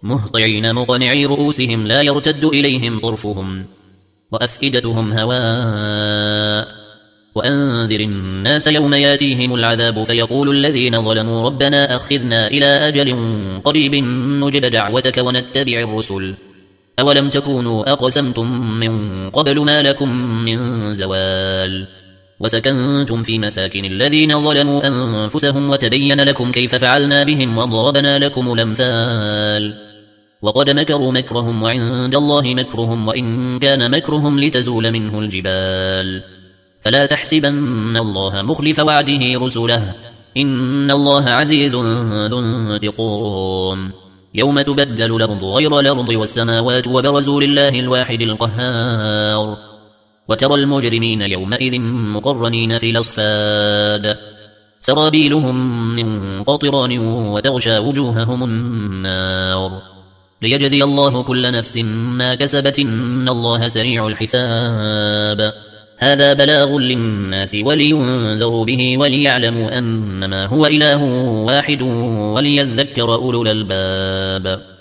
مهطعين مقنعي رؤوسهم لا يرتد إليهم طرفهم وأفئدتهم هواء وأنذر الناس يوم ياتيهم العذاب فيقول الذين ظلموا ربنا أخذنا إلى أجل قريب نجب دعوتك ونتبع الرسل أولم تكونوا أقسمتم من قبل ما لكم من زوال وسكنتم في مساكن الذين ظلموا أنفسهم وتبين لكم كيف فعلنا بهم وضربنا لكم الأمثال وقد مكروا مكرهم وعند الله مكرهم وإن كان مكرهم لتزول منه الجبال فلا تحسبن الله مخلف وعده رسله إن الله عزيز ذو انتقام يوم تبدل الأرض غير الأرض والسماوات وبرزوا لله الواحد القهار وترى المجرمين يومئذ مقرنين في الأصفاد سرابيلهم من قطران وتغشى وجوههم النار ليجزي الله كل نفس ما كسبت إن الله سريع الحساب هذا بلاغ للناس ولينذروا به وليعلموا أنما هو إله واحد وليذكر أولو الألباب